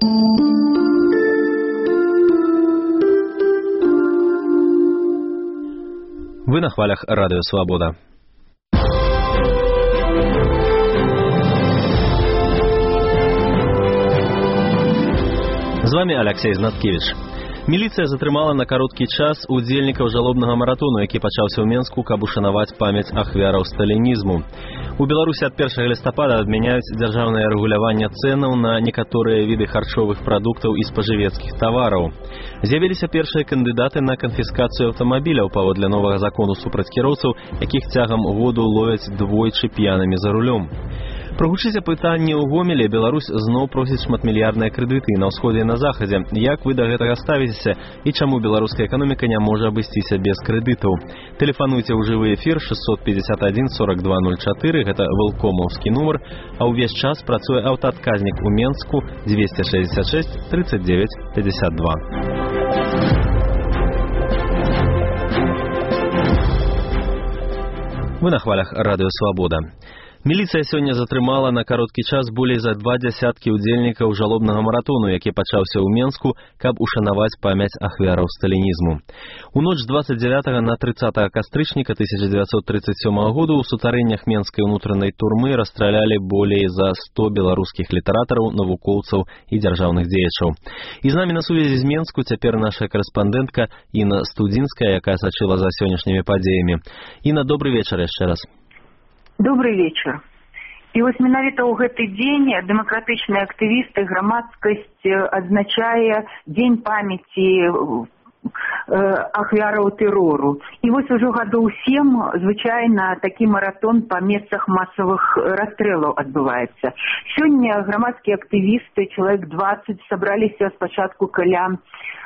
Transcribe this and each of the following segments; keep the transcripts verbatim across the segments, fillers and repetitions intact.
Вы на хвалях Радио Свобода. З вами Алексей Знаткевич. Міліцыя затрымала на кароткі час удзельнікаў жалобнага маратону, які пачаўся ў Менску, каб ушанаваць памяць ахвяраў сталінізму. У Беларусі ад першага лістапада адмяняюць дзяржаўнае рэгуляванне цэнаў на некаторыя віды харчовых прадуктаў і спажывецкіх тавараў. З'явіліся першыя кандыдаты на канфіскацыю аўтамабіляў паводле новага закону супраць кіроўцаў, якіх цягам году ловяць двойчы п'янымі за рулём. Прагучыць пытанне ў Гомелі, Беларусь зноў просіць шматмільярдныя крэдыты на ўсходзе і на захадзе. Як вы да гэтага ставіцеся і чаму беларуская эканоміка не можа абысціся без крэдытаў? Тэлефануйце ў жывы эфір шестьсот пятьдесят один сорок два ноль четыре, гэта вэлкомаўскі нумар, а ўвесь час працуе аўтаадказнік у Менску двести шестьдесят шесть тридцать девять пятьдесят два. Вы на хвалях Радио Свобода. Міліцыя сёння затрымала на кароткі час болей за два дзясяткі удзельнікаў жалобнага маратону, які пачаўся ў Менску, каб ушанаваць памяць ахвяраў сталінізму. У ноч з двадцать девятого на тридцатое кастрычніка тысяча девятьсот тридцать седьмого году ў сутарэннях менскай унутранай турмы расстралялі болей за сто беларускіх літаратараў, навукоўцаў і дзяржаўных дзеячаў. І з намі на сувязі з Менску цяпер наша карэспандэнтка Інна Студзінская, якая сачыла за сённяшнімі падзеямі. Інна, добрый вечар яшчэ раз. Добрый вечер. І вось менавіта ў гэты дзень дэмакратычныя актывісты, грамадскасць адзначае дзень памяці ахвяраў тэрору. І вось ужо гадоў сем звычайна такі маратон па месцах масавых расстрэлаў адбываецца. Сёння грамадскія актывісты, чалавек двадцать, сабраліся спачатку каля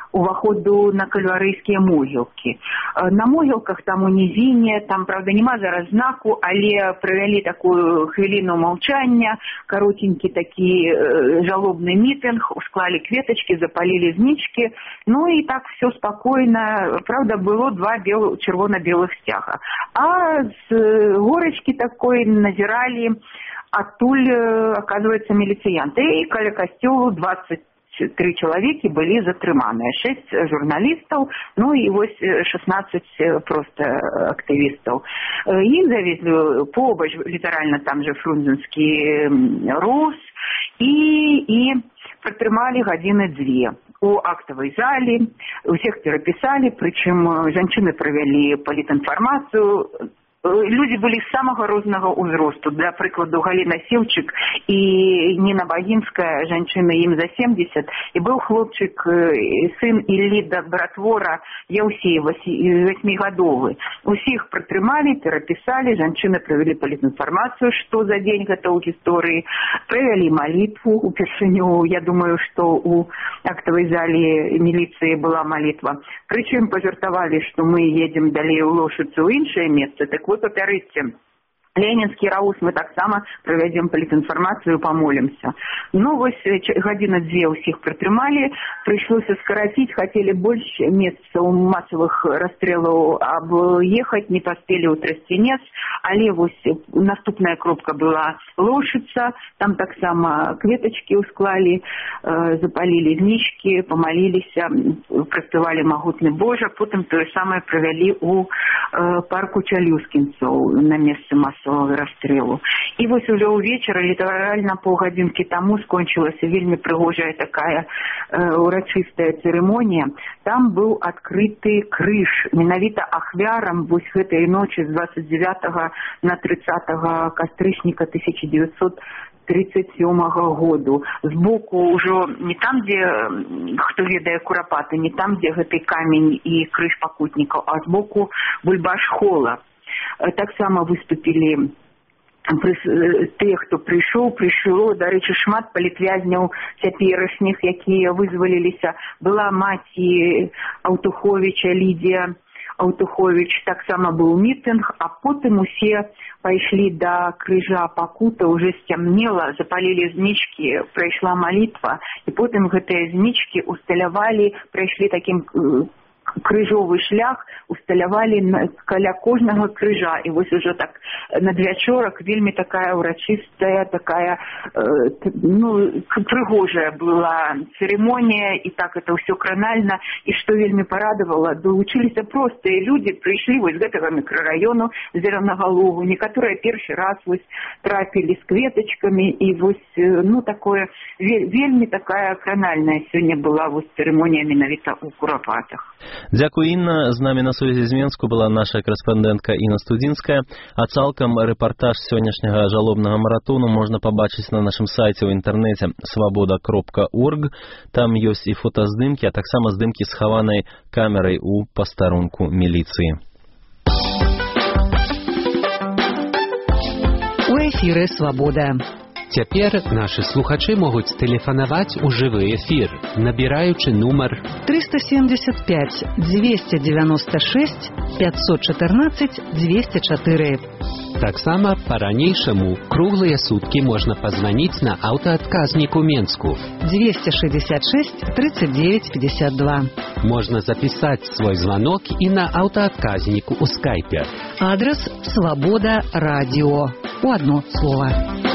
уваходу на кальварыйскія могілкі. На могілках там у нізіне, там, правда, няма зараз знаку, але правялі такую хвіліну маўчання, каротенькі такі жалобны мітынг, усклалі кветачкі, запалілі знічкі, ну і так все спакойна. Правда, было два бел... чырвона-белых сцяга. А з горачкі такой назіралі адтуль, оказывается, міліцыянты. І каля касцёлу двадцать три чалавекі былі затрыманыя, шесть журналістаў, ну і вось шестнадцать просто актывістаў. Іх завезлі побач, літаральна там же фрунзенскі рос, і, і пратрымалі гадзіны дзве. У актавай зале усіх перапісалі, прычым жанчыны правялі палітінфармацыю. Люди были самого рознага ўзросту. Для прыкладу, Галина Севчык і Ніна Багінская, жанчына ім за семьдесят, і быў хлопчык, сын Ілліда Братвора, Яўсей, восьмігадовы. Усіх пратрымалі, перапісалі, жанчыны правялі палітінфармацыю, што за дзень гэта ў гісторыі, правялі малітву упершыню. Я думаю, што у актавай зале міліцыі была малітва. Прычым пажартавалі, што мы едзем далей у Лошыцу ў іншае месца. Так вот, папярыцце, Ленинский раус мы таксама правядзем палітінфармацыю, помолимся. Ну, вось гадзіна дзве ўсіх прытрымалі, прыйшлося скараціць, хацелі больш месцаў масавых расстрэлаў аб'ехаць, не паспелі ў Трасцінец, але вось наступная кропка была Лошыца, там таксама кветачкі ўсклалі, запалілі знічкі, помаліліся, праспявалі магутны Божа, потым тое самае правялі ў парку Чалюскінцаў на месцы масавых расстрэлу. І вось уже ўвечары, літаральна паўгадзінкі таму, скончылася вельмі прыгожая такая э, урачыстая цырымонія. Там быў адкрыты крыж. Менавіта ахвярам вось гэтай ночы з двадцать девятого на тридцатое кастрычніка тысяча девятьсот тридцать седьмого году. Збоку ўжо не там, дзе, хто ведае, курапаты, не там, дзе гэты камень і крыж пакутнікаў, а збоку бульбаш-хола. Таксама выступілі тыя, хто прыйшоў, прыйшло, дарэчы, шмат палітвязняў цяперашніх, якія вызваліліся. Была маці Аўтуховіча, Лідія Аўтуховіч, таксама быў мітынг, а потым усе пайшлі да крыжа пакута, уже сцямнела, запалілі знічкі, прайшла малітва, і потым гэтыя знічкі усталявалі, прайшлі такім крыжовый шлях усталявалі каля кожнага крыжа. І вось ужо так надвячорак вельмі такая урачыстая, такая ну, прыгожая была церемонія, і так это ўсё кранальна. І што вельмі парадавала, долучыліся простыя людзі, прыйшлі вось з гэтага мікрараёну Зеленагалову, некаторыя першы раз вось трапілі з кветачкамі, і вось ну такое вельмі такая кранальная сёння была вось церемонія менавіта ў Курапатах. Дзякуй, Інна. З намі на сувязі з Менску была наша корэспандэнтка Інна Студзінская. А цалкам рэпартаж сённяшняга жалобнага маратону можна пабачыць на нашым сайце ў інтэрнэце свабода кропка орг. Там ёсць і фотаздымкі, а таксама здымкі схаванай камерай у пастарунку міліцыі. У эфіры «Свабода». Цяпер нашы слухачы могуць тэлефанаваць у жывы эфір, набіраючы нумар триста семьдесят пять двести девяносто шесть пятьсот четырнадцать двести четыре. Таксама па-ранейшаму круглыя суткі можна пазваніць на аўтаадказнік у Менску двести шестьдесят шесть тридцать девять пятьдесят два. Можна запісаць свой званок і на аўтаадказніку ў скайпе. Адрес «Свобода радио». У одно слово.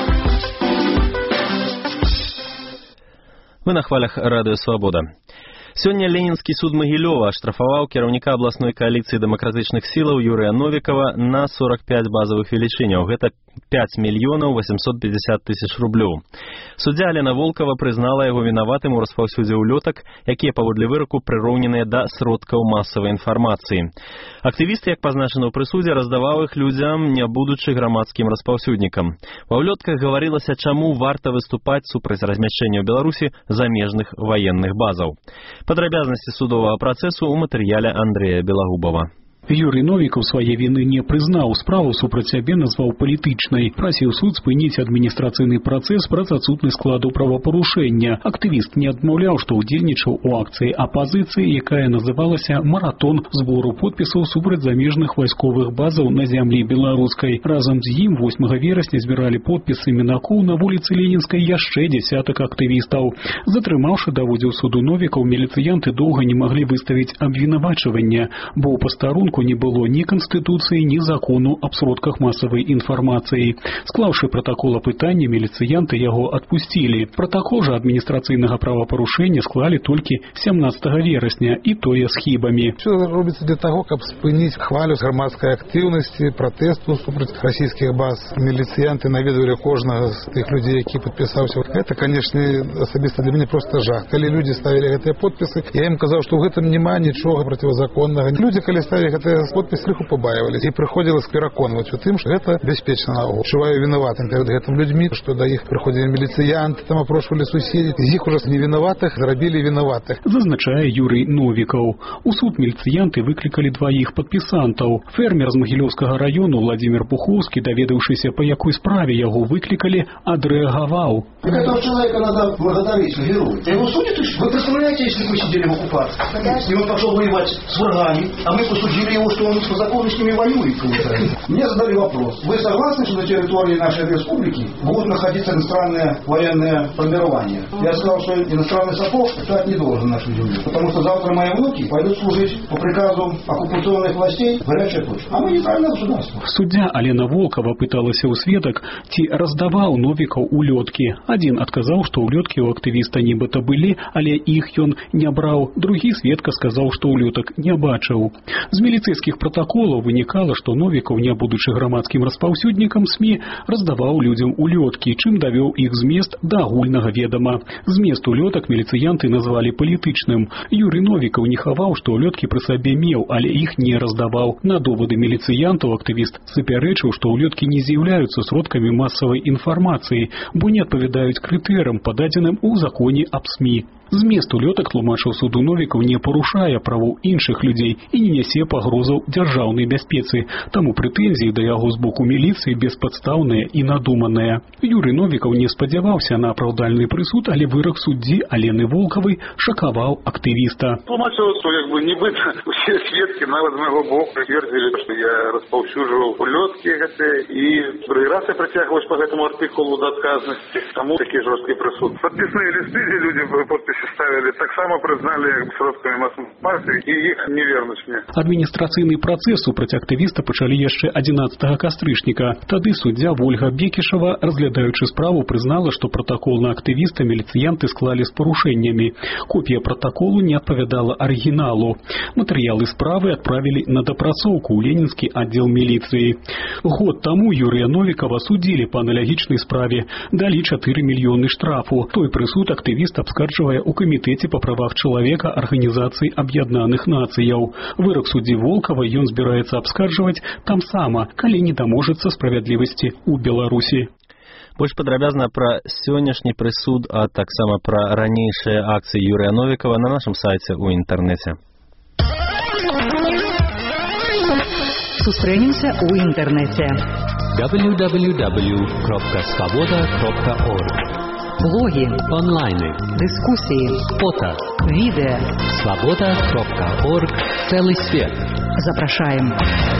Мы на хвалях радыё «Свабода». Сёння Ленінскі суд Магілёва аштрафаваў кіраўніка абласной кааліцыі дэмакратычных сілаў Юрыя Новікова на сорок пять базавых велічыняў. Гэта пять мільёнаў восемьсот пятьдесят тысяч рублёў. Суддзя Алена Волкова прызнала яго вінаватым у распаўсюдзе ўлётак, якія паводле выраку прыроўненыя да сродкаў масавай інфармацыі. Актывіст, як пазначана ў прысудзе, раздаваў іх людзям, не будучы грамадскім распаўсюднікам. Ва ўлётках гаварылася, чаму варта выступаць супраць размяшчэння ў Беларусі замежных ваенных базаў. Падрабязнасці судовага працэсу ў матэрыяле Андрэя Белагубова. Юрий Новиков свае вины не признал, справу супраць сябе назваў палітычнай. Прасіў суд спыніць адміністрацыйны працэс праз адсутнасць складу правапарушэння. Актывіст не адмаўляў, што ўдзельнічаў у акцыі апазіцыі, якая называлася «Маратон збору подпісаў супраць замежных вайсковых базаў на зямлі беларускай». Разам з ім восьмага верасня збіралі подпісы мінакоў на вуліцы Ленінскай яшчэ дзясятак актывістаў. Затрымаўшы, даводзіў суду Новікаў, міліцыянты доўга не маглі выставіць абвінавачвання, бо ў пастарунку не было ні канстытуцыі, ні закону аб сродках масавай інфармацыі. Склаўшы протакол апытання, міліцыянты яго адпусцілі. Протакол жа адміністрацыйнага правапарушэння склалі толькі сямнаццатага верасня, і тое з хібамі. Все робіцца для таго, каб спыніць хвалю грамадскай актыўнасці, пратэсту супраць расійскіх баз. Міліцыянты наведвалі кожнага з тых людзей, які падпісаўся. Гэта, канешне, асабіста для мяне проста жах. Калі людзі ставілі гэтыя подпісы, я ім казаў, што ў гэтым няма нічога процівазаконнага. Людзі, калі ставілі гэтыя подпіс, крыху пабаивались. І прыходзілася пераконваць у тым, што гэта бяспечна наогул. Чуваю вінаватым перад гэтым людзьмі, што да іх прыходзілі міліцыянты, там апрошвалі суседзі. З іх ужо невінаватых зрабілі вінаватых. Зазначае Юрий Новиков. У суд міліцыянты выклікалі дваіх падпісантаў. Фермер з Магілёўскага раёну Владимир Пуховскі, даведаўшыся, па якой справе яго выклікалі, адрэагаваў. Этого человека надо благодарить, герой. Его судят? Вы представляете, если вы сидели в оккупации? И он пошел воевать с врагами, а мы посудили его, что он по закону с ними воюет. Мне задали вопрос. Вы согласны, что на территории нашей республики будут находиться иностранные военные формирования? Я сказал, что иностранный сапог стать не должен нашей земле. Потому что завтра мои внуки пойдут служить по приказу оккупационных властей в горячую точку. А мы нейтральное государство. Суддя Алена Волкова пыталася ў сведак, ці раздаваў Новікаў улёткі. Адзін адказаў, што улёткі ў актывіста нібыта былі, але іх ён не браў. Другі сведка сказаў, што улётак не бачыў. З міліцэйскіх протаколаў вынікала, што Новікаў, не будучы грамадскім распаўсюднікам СМІ, раздаваў людзям улёткі, чым давёў іх змест да агульнага ведама. Змест улётак міліцыянты назвалі палітычным. Юрий Новікаў не хаваў, што улёткі пры сабе меў, але іх не раздаваў. На довады міліцыянтаў актывіст запярэчыў, што улёткі не з'яўляюцца сродкамі масавай інфармацыі, бо не адпавядаюць крытэрыям, пададзеным у законе аб СМІ. Змест улётак, тлумачыў суду Новікаў, не парушае правоў іншых людзей і не нясе пагроз пагрозаў дзяржаўнай бяспецы. Таму прэтэнзіі да яго з боку міліцыі беспадстаўныя і надуманыя. Юрый Новікаў не спадзяваўся на апраўдальны прысуд, але вырак суддзі Алены Волкавай шакаваў актывіста. Тлумачыла, што як бы нібыта усе сведкі нават з майго боку працвердзілі, што я распаўсюджваў улёткі гэтыя і другі раз я прыцягваюсь па гэтаму артыкулу да адказнасці. Таму такі жорсткі прысуд. Падпісныя лісты, дзе людзі подпісы ставілі, таксама прызналі сродкамі масавай інфармацыі і іх не вернуць мне. Адміністрацыйны працэс супраць актывіста пачалі яшчэ адзінаццатага кастрычніка. Тады суддзя Вольга Бекішева, разглядаючы справу, прызнала, што пратакол на актывіста міліцыянты склалі з парушэннямі. Копія пратаколу не адпавядала арыгіналу. Матэрыялы справы адправілі на дапрацоўку ў ленінскі аддзел міліцыі. Год таму Юрыя Новікава судзілі па аналагічнай справе, далі чатыры мільёны штрафу. Той прысуд актывіст абскарджвае ў камітэце па правах чалавека Арганізацыі Аб'яднаных Нацыяў. Вырак суддзі Волкавай ён збіраецца абскарджваць тамсама, калі не даможацца справядлівасці ў Беларусі. Больш падрабязна пра сённяшні прысуд, а таксама пра ранейшыя акцыі Юрыя Новікава на нашым сайце ў інтэрнэце. Сустрэнемся ў інтэрнэце. дабл ю дабл ю дабл ю крапка свабода крапка орг. Блоги, онлайны, дыскусіі, фото, відэа. свабода крапка орг. Цэлы свет. Запрашаем.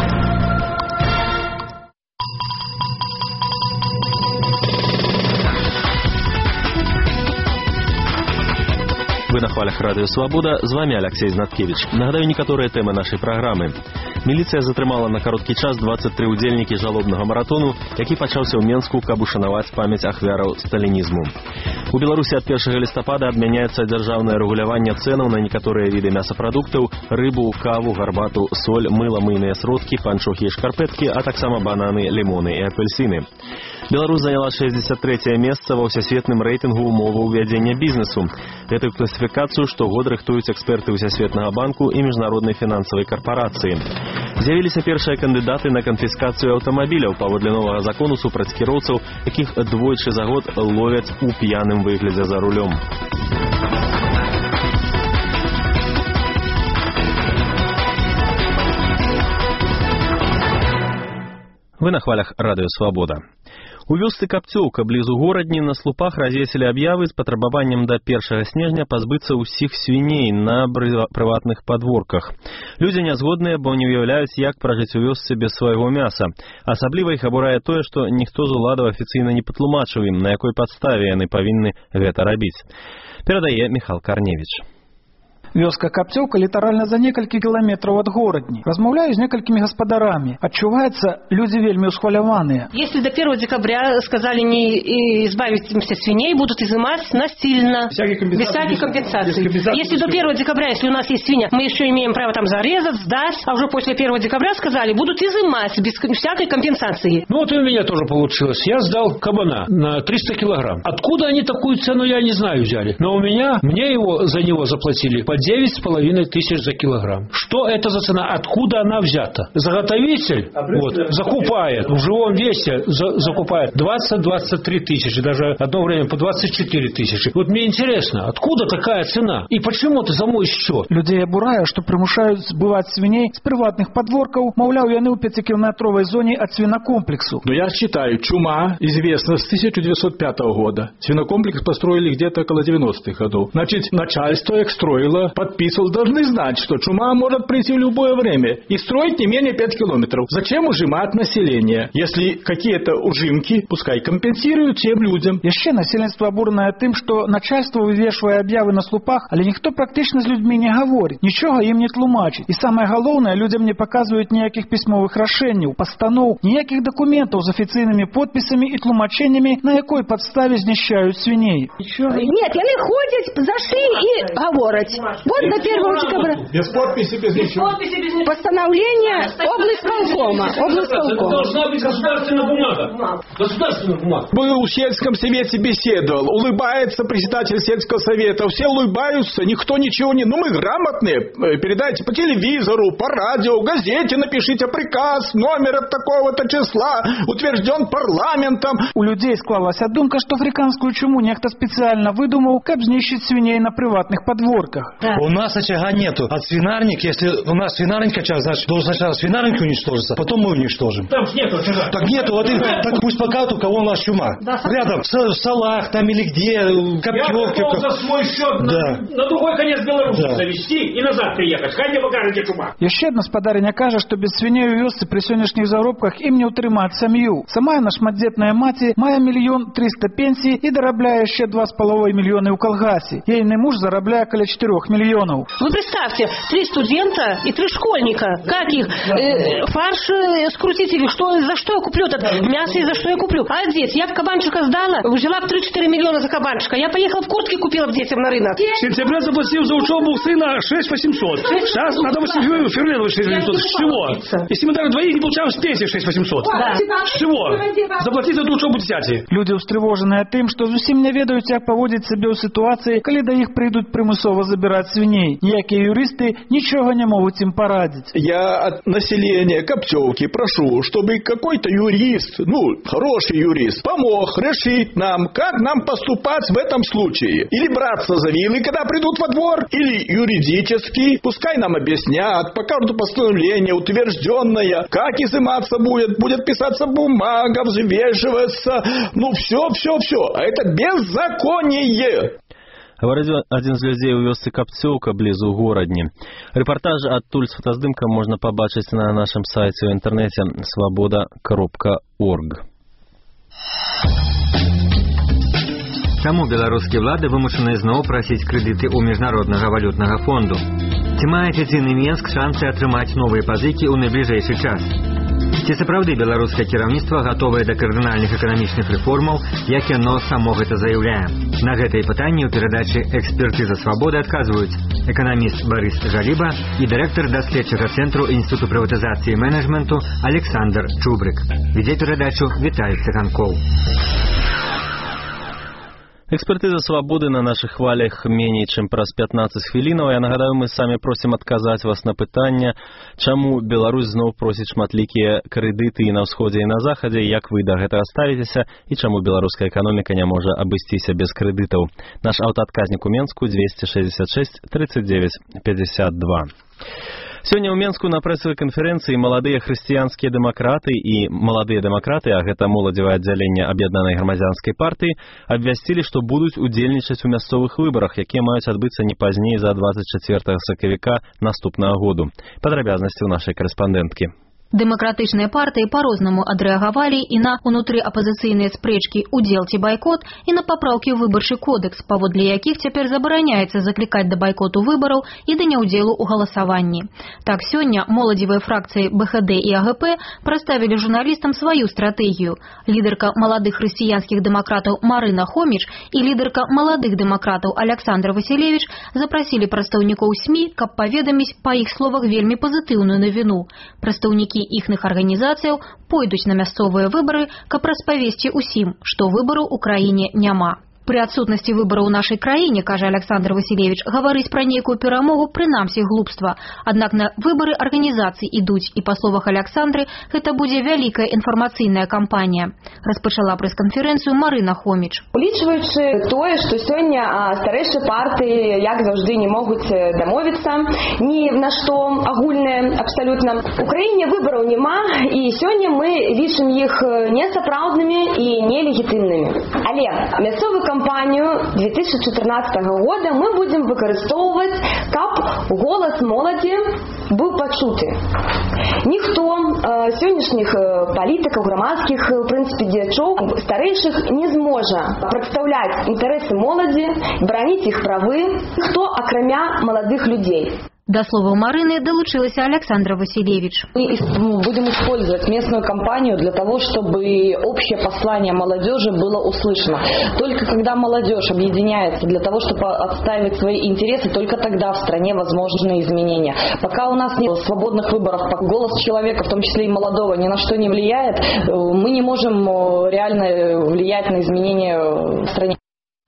Вы на хвалях радыё Свабода, з вами Алексей Знаткевич. Нагадаю некаторыя тэмы нашай праграмы. Міліцыя затрымала на кароткі час дваццаць тры ўдзельнікі жалобнага маратону, які пачаўся ў Менску, каб ушанаваць памяць ахвяраў сталінізму. У Беларусі ад першага лістапада адмяняецца дзяржаўнае рэгуляванне цэнаў на некаторыя віды мясапрадуктаў, рыбу, каву, гарбату, соль, мыла, мыйныя сродкі, панчохі і шкарпэткі, а таксама бананы, лімоны і апельсіны. Беларусь заняла шэсцьдзесят трэцяе месца ва ўсясветным рэйтынгу умоваў вядзення бізнесу. Гэтую класіфікацыю штогод рыхтуюць эксперты ўсясветнага банку і міжнароднай фінансавай карпарацыі. З'явіліся першыя кандыдаты на канфіскацыю аўтамабіляў паводле новага закону супраць кіроўцаў, якіх двойчы за год ловяць у п'яным выглядзе за рулём. Вы на хвалях радыё Свабода. У вёсцы Капцёўка блізу горадні на слупах развесілі аб'явы з патрабаваннем да першага снежня пазбыцца ўсіх свіней на прыватных падворках. Людзі нязгодныя, бо не ўяўляюць, як пражыць у вёсцы без свайго мяса. Асабліва іх абурае тое, што ніхто з уладаў афіцыйна не патлумачыў ім, на якой падставе яны павінны гэта рабіць. Перадае Михал Карневіч. Вёска Капцёўка літаральна за некалькі кіламетраў ад горадні. Размаўляю з некалькімі гаспадарамі. Адчуваецца, людзі вельмі ўсхваляваныя. Если до первого декабря сказали не избавиться свиней, будут изымать насильно, без всяких компенсаций. Если до первого декабря, если у нас есть свинья, мы еще имеем право там зарезать, сдать, а уже после первого декабря сказали, будут изымать без всякой компенсации. Ну вот и у меня тоже получилось. Я сдал кабана на триста килограмм. Откуда они такую цену, я не знаю, взяли. Но у меня, мне его за него заплатили по девять с половиной тысяч за килограмм. Что это за цена? Откуда она взята? Заготовитель вот, закупает, в живом весе за, закупает двадцать-двадцать три тысячи, даже одно время по двадцать четыре тысячи. Вот мне интересно, откуда такая цена? И почему это за мой счет? Людей абурае, что примушают сбывать свиней с приватных подворков, маўляў, яны ў пятикилометровой зоне от свинокомплексу. Но я считаю, чума известна с тысяча девятьсот пятого года. Свинокомплекс построили где-то около девяностых годов. Значит, начальство их строило, подписывал, должны знать, что чума может прийти в любое время и строить не менее пяти километров. Зачем ужимать население? Если какие-то ужимки, пускай компенсируют тем людям. Яшчэ насельніцтва абуранае тым, што начальство вывешвае аб'явы на слупах, але ніхто практычна з людзьмі не гаворыць, нічога ім не тлумачыць. І самае галоўнае, людзям не паказваюць ніякіх пісьмовых рашэнняў, пастаноў, ніякіх дакументаў з афіцыйнымі подпісамі і тлумачэннямі, на якой падставе знішчаюць свіней. Нет, яны ходзяць за шыі і гавораць. Вот до первого декабря. Без подписи, без ничего. Постановление облсполкома. Это должна быть государственная бумага. Государственная бумага. Был в сельском совете беседовал. Улыбается председатель сельского совета. Все улыбаются, никто ничего не... Ну, мы грамотные. Передайте по телевизору, по радио, в газете напишите приказ, номер от такого-то числа, утвержден парламентом. У людей склалася думка, что африканскую чуму нехто специально выдумал, как знищить свиней на приватных приватных подворках. Да. У нас очага нету. От свинарник, если у нас свинарник очаг, значит, должен сначала свинарник уничтожиться, потом мы уничтожим. Там же нету очага. Так нету, вот и, так пусть покажут, у кого у нас чума. Да. Рядом, в салах там или где, Копьевке. Я за свой счет да. на, на другой конец Беларуси да. завести и назад приехать. Хай мне покажете чума. Яшчэ адна спадарыня кажа, што без свіней у вёсцы пры сённяшніх заробках ім не ўтрымаць сям'ю. Сама яна шматдзетная маці мае мільён трыста пенсій і дарабляе яшчэ два з паловай мільёны ў калгасе. Ейны муж зарабляе каля чатырох мільёнаў. Вы представьте, три студента и три школьника. Как их? Э, фарш э, скрутить или что? За что я куплю это мясо и за что я куплю? А одеть? Я в кабанчика сдала, взяла в три-четыре миллиона за кабанчика. Я поехала в куртке купила в детям на рынок. В сентябре заплатил за учебу сына шесть восемьсот. Сейчас надо восемь февраля шесть восемьсот. С чего? Если мы даже двоих не получаем с пенсии шесть восемьсот. Да. С чего? Заплатить за эту учебу дзяці. Люди устрывожаныя тым, што зусім не ведаюць, як паводзіць сябе ў сітуацыі, калі да іх прыйдуць прымусова забирать свиней. Ніякія юристы ничего не могут им порадить. Я от населения Копьевки прошу, чтобы какой-то юрист, ну, хороший юрист, помог решить нам, как нам поступать в этом случае. Или браться за вилы, когда придут во двор, или юридически, пускай нам объяснят, покажут постановление утвержденное, как изыматься будет, будет писаться бумага, взвешиваться, ну, все, все, все. А это беззаконие. Гаварыць адзін з людзей у вёсцы Капцёўка блізу горадні. Рэпартаж адтуль з фотаздымкам можна пабачыць на нашым сайце ў інтэрнэце свабода кропка орг. Чаму беларускія ўлады вымушаны зноў прасіць крэдыты ў міжнароднага валютнага фонду? Ці мае адзіны Менск шансы атрымаць новыя пазыкі ў найбліжэйшы час? Ці сапраўды беларускае кіраўніцтва гатовае да кардынальных эканамічных рэформаў, як яно само гэта заяўляе? На гэтыя пытанні ў перадачы «Экспертыза свабоды» адказваюць эканаміст Барыс Жаліба і дырэктар даследчага цэнтру Інстытуту прыватызацыі і менеджменту Александр Чубрык. Вядзе перадачу Віталій Цыганкоў. Экспертыза свабоды на наших хвалях меней, чым праз пятнаццаць хвілінаў. Я нагадаю, мы самі просім адказаць вас на пытанне, чаму Беларусь зноў просіць шматлікія крэдыты і на ўсходзе, і на захадзе, як вы да гэтага ставіцеся, і чаму беларуская эканоміка не можа абысціся без крэдытаў. Наш аўтаадказнік у Менску двести шестьдесят шесть тридцать девять пятьдесят два. Сёння ў Менску на прэсавай канферэнцыі маладыя хрысціянскія дэмакраты і маладыя дэмакраты, а гэта моладзевае аддзяленне аб'яднанай грамадзянскай партыі, абвясцілі, што будуць удзельнічаць у мясцовых выбарах, якія маюць адбыцца не пазней за двадцать чацвёртага сакавіка наступнага году. Падрабязнасці ў нашай карэспандэнткі. Дэмакратычныя партыі па-рознаму адрэагавалі і на унутрыапазіцыйныя спрэчкі «Удзел ці байкот» і на папраўкі ў выбарчы кодекс, паводле якіх цяпер забараняецца заклікаць да байкоту выбараў і да няўдзелу ў галасаванні. Так, сёння моладзевыя фракцыі бэ ха дэ і а гэ пэ прадставілі журналістам сваю стратэгію. Лідарка маладых хрысціянскіх дэмакратаў Марына Хоміч і лідарка маладых дэмакратаў Александр Васілевіч запрасілі прадстаўнікоў эс эм і, каб паведаміць, па іх словах, вельмі пазітыўную навіну. Прадстаўнікі іхных арганізацыяў пойдуць на мясцовыя выбары, каб распавесці ўсім, што выбараў у краіне няма. При адсутнасці выбараў у нашай краіне, кажа Александр Васілевіч, гаварыць пра нейкую перамогу прынамсі глупства. Аднак на выбары арганізацый ідуць, і па словах Александры, гэта будзе вялікая інфармацыйная кампанія. Распачала прэс-канферэнцыю Марына Хоміч. Улічваючы тое, што сёння старэйшыя партыі, як заўжды, не могуць дамовіцца ні на што агульнае абсалютна. У краіне выбараў няма, і сёння мы лічым іх несапраўднымі і нелегітымнымі. Але мясцовы кампанію две тысячи чатырнаццатага года мы будем выкарыстоўваць, каб голас моладзі быў пачуты. Ніхто э, сённяшніх палітыкаў, грамадскіх, в прынцыпе, дзеячоў, старэйшых не зможа прадстаўляць інтарэсы моладзі, браніць іх правы, хто акрамя маладых людзей. До слова Марины долучился Александр Василевич. Мы будем использовать местную кампанию для того, чтобы общее послание молодежи было услышано. Только когда молодежь объединяется для того, чтобы отстаивать свои интересы, только тогда в стране возможны изменения. Пока у нас нет свободных выборов, пока голос человека, в том числе и молодого, ни на что не влияет, мы не можем реально влиять на изменения в стране.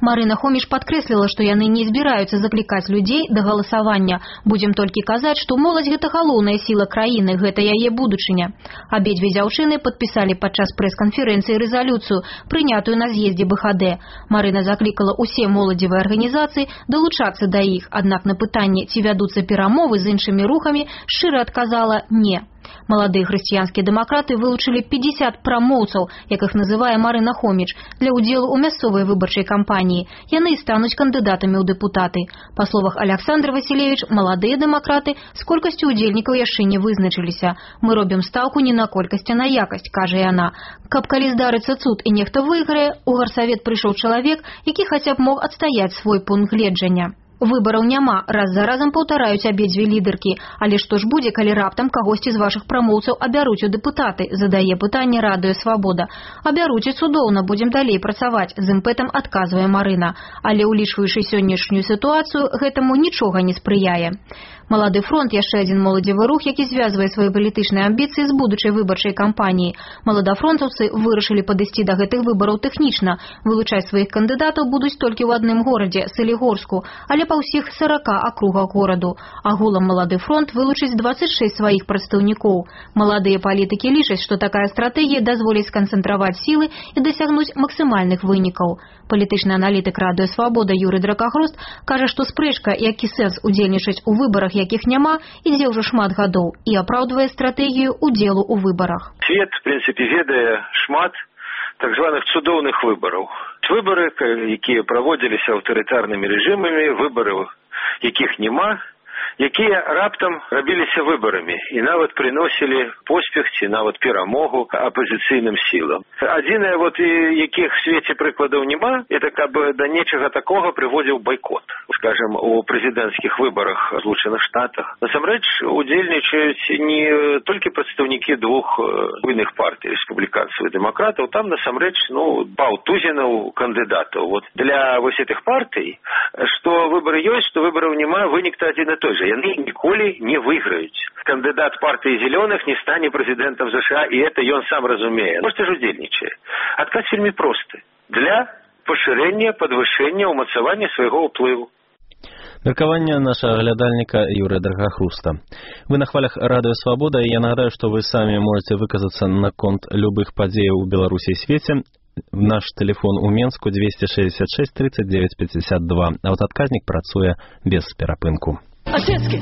Марына Хоміш падкрэсліла, што яны не збіраюцца заклікаць людзей да галасавання. Будзем толькі казаць, што моладзь гэта галоўная сіла краіны, гэта яе будучыня. Абедзве дзяўчыны падпісалі падчас прэс-канферэнцыі рэзалюцыю, прынятую на з'ездзе бэ ха дэ. Марына заклікала ўсе моладзевыя арганізацыі далучацца да іх, аднак на пытанне, ці вядуцца перамовы з іншымі рухамі, шчыра адказала «не». Маладыя хрысціянскія дэмакраты вылучылі пятьдесят прамоўцаў, як іх называе Марына Хоміч, для ўдзелу ў мясцовай выбарчай кампаніі. Яны і стануць кандыдатамі ў дэпутаты. Па словах Аляксандры Васілевіч, маладыя дэмакраты з колькасцю удзельнікаў яшчэ не вызначыліся. Мы робім стаўку не на колькасць, а на якасць, кажа яна. Каб калі здарыцца цуд і нехта выйграе, у гарсавет прыйшоў чалавек, які хаця б мог адстаяць свой пункт гледжання. Выбараў няма, раз за разам паўтараюць абедзве лідаркі. Але што ж будзе, калі раптам кагосьці з вашых прамоўцаў абяруць у дэпутаты, задае пытанне Радыё Свабода. Абяруць і цудоўна, будзем далей працаваць, з імпэтам адказвае Марына. Але улічваючы сённяшнюю сітуацыю, гэтаму нічога не спрыяе. Малады фронт – яшчэ адзін моладзевы рух, які звязвае свае палітычныя амбіцыі з будучай выбарчай кампаніяй. Маладафронтаўцы вырашылі падысці да гэтых выбараў тэхнічна. Вылучаць сваіх кандыдатаў будуць толькі ў адным горадзе – Салігорску, але па ўсіх сорока акругах гораду. Агулам Малады фронт вылучыць двадцать шесть сваіх прадстаўнікоў. Маладыя палітыкі лічаць, што такая стратэгія дазволіць сканцэнтраваць сілы і дасягнуць максімальных вынікаў. Палітычны аналітык Радыё Свабода Юрый Дракахрост кажа, што спрэчка, які сэнс удзельнічаць у выбарах, якіх няма, ідзе ўжо шмат гадоў і апраўдвае стратэгію удзелу ў выбарах. Свет, в прынцыпе, ведае шмат так званых цудоўных выбараў. Выбары, якія праводзіліся аўтарытарнымі рэжымамі, выбары, якіх няма, якія раптам рабіліся выбарамі і нават прыносілі поспех ці нават перамогу апазіцыйным сілам. Адзінае, вот, якіх в свеце прыкладаў няма, это каб да нечага такога прыводзіў байкот. Скажем, у прэзідэнцкіх выбарах в Злучаных Штатах насамрэч удзельнічаюць не толькі прадстаўнікі двух буйных партый, рэспубліканцаў і дэмакратаў, там насамрэч, ну, паўтузінаў кандыдатаў. Вот для вось этих партый, што выбары ёсць, што выбараў няма, вынік-то адзін і той же. Яны ніколі не выйграюць. Кандыдат партыі зелёных не стане прэзідэнтам ЗША, і это ён сам разумее. Можете ж удзельнічае. Адказ вельмі просты. Для пашырэння, падвышэння, умацавання свайго ўплыву. Меркаванне нашага глядальніка Юрыя Дракахруста. Вы на хвалях Радыё Свабода, і я нагадаю, што вы самі можете выказацца наконт любых падзеяў у Беларусі і свеце. Наш телефон у Менску двести шестьдесят шесть тридцать девять пятьдесят два. Аўтаадказнік працуе без перапынку. A tisket,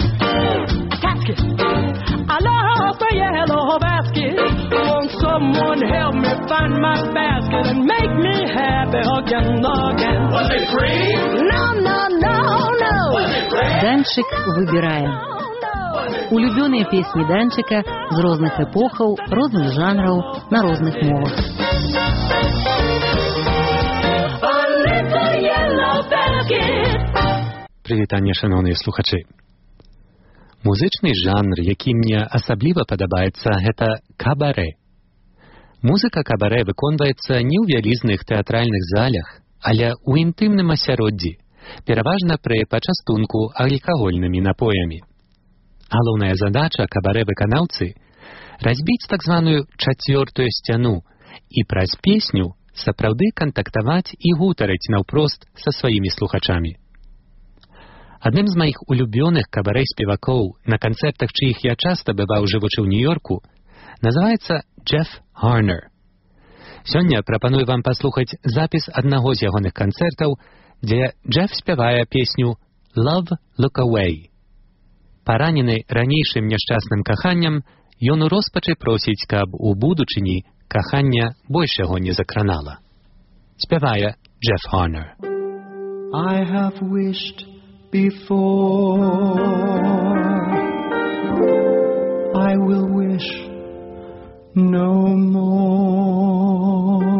a casket, I love the yellow basket. Won't someone help me find my basket and make me happy again, again? Was it free? No, no, no, no. Was it free? Данчик выбирае. Улюбёныя песні Данчика з розных эпохаў, розных жанраў, на розных мовах. A little yellow basket. Прывітанне, шаноўныя слухачы. Музычны жанр, які мне асабліва падабаецца, гэта кабарэ. Музыка кабарэ выконваецца не ў вялізных тэатральных залях, але ў інтымным асяроддзі, пераважна пры пачастунку алкагольнымі напоямі. Галоўная задача кабарэ-выканаўцы – разбіць так званую чацвёртую сцяну і праз песню сапраўды кантактаваць і гутарыць наўпрост са сваімі слухачамі. Адным з маіх улюбёных кабарэ-спевакоў, на канцэртах чыіх я часта бываў, жывучы ў Нью-Йорку, называецца Джеф Гарнер. Сёння прапаную вам паслухаць запіс аднаго з ягоных канцэртаў, дзе Джеф спявае песню «Love, Look Away». Паранены ранейшым няшчасным каханнем, ён у роспачы просіць, каб у будучыні кахання больш яго не закранала. Спявае Джеф Гарнер. I have wished before, I will wish no more.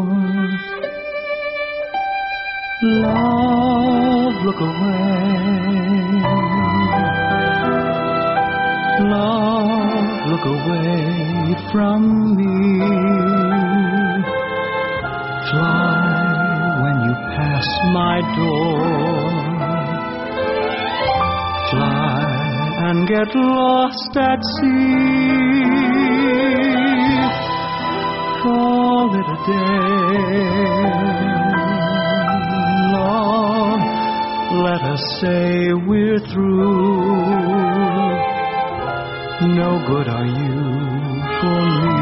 Love, look away. Love, look away from me. Fly when you pass my door. Fly and get lost at sea. Call it a day. Love let us say we're through. No good are you for me.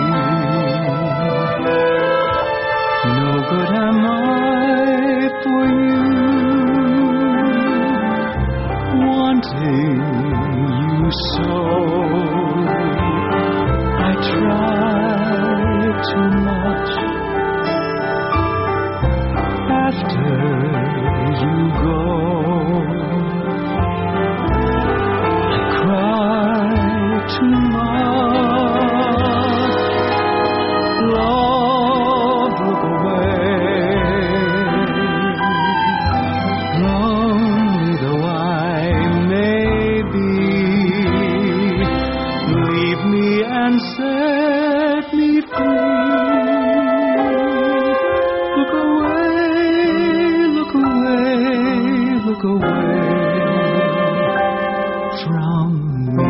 No good am I for you. Wanting you so, I try too much. After you go, I cry too much. Love, look away. Lonely though I may be, leave me and set me free. Look away, look away from me.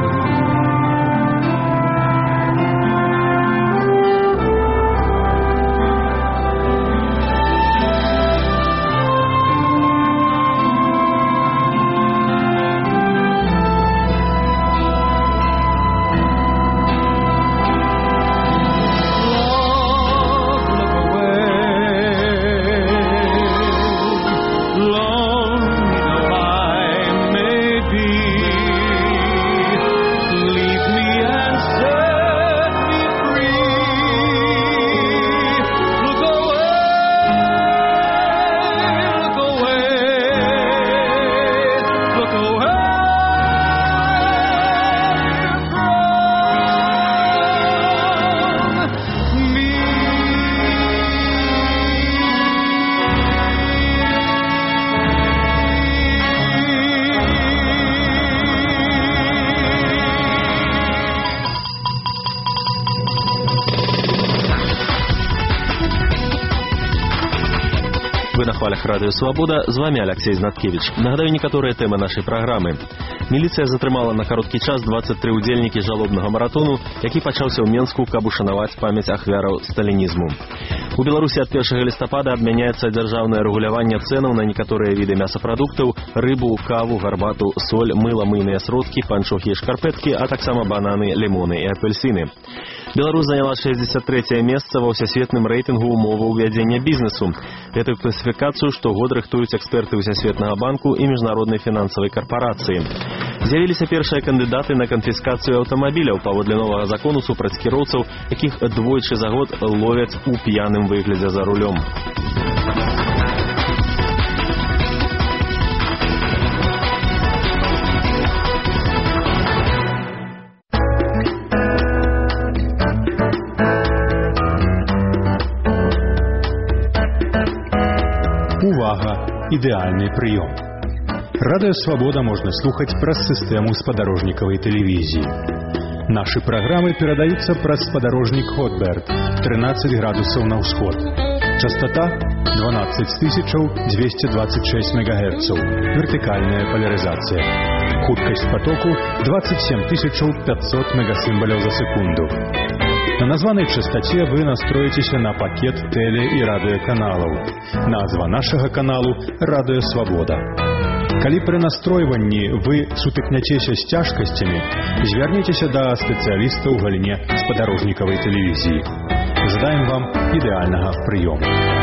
Радыё Свабода, з вами Алексей Знаткевич. Нагадаю некаторыя тэмы нашай праграмы. Міліцыя затрымала на кароткі час двадцать три удзельнікі жалобнага маратону, які пачаўся ў Менску, каб ушанаваць памяць ахвяраў сталінізму. У Беларусі ад першага лістапада адмяняецца дзяржаўнае рэгуляванне цэнаў на некаторыя віды мясапрадуктаў, рыбу, каву, гарбату, соль, мыла, мыйныя сродкі, панчохі і шкарпэткі, а таксама бананы, лімоны і апельсіны. Беларусь заняла шэсцьдзесят трэцяе месца ва ўсясветным рэйтынгу умоваў вядзення бізнесу. Гэтую класіфікацыю штогод рыхтуюць эксперты ўсясветнага банку і міжнароднай фінансавай карпарацыі. З'явіліся першыя кандыдаты на канфіскацыю аўтамабіляў паводле новага закону супраць кіроўцаў, якіх двойчы за год ловяць у п'яным выглядзе за рулём. Увага! Ідэальны прыём. Радыё Свабода можна слухаць праз сістэму спадарожнікавай тэлевізіі. Нашы праграмы перадаюцца праз спадарожнік Хотберт, тринадцать градусаў на ўсход. Частота двенадцать тысяч двести двадцать шесть мегагерцаў. Вертыкальная поляризация. Хуткасць потоку двадцать семь тысяч пятьсот мегасимволяў за секунду. На названай частоце вы настроитеся на пакет теле- и радыёканалаў. Назва нашага каналу Радыё Свабода. Калі пры настройванні вы сутыкняцеся з цяжкасцямі, звярніцеся да спецыялістаў у галіне спадарожнікавай тэлевізіі. Жадаем вам ідэальнага прыёму.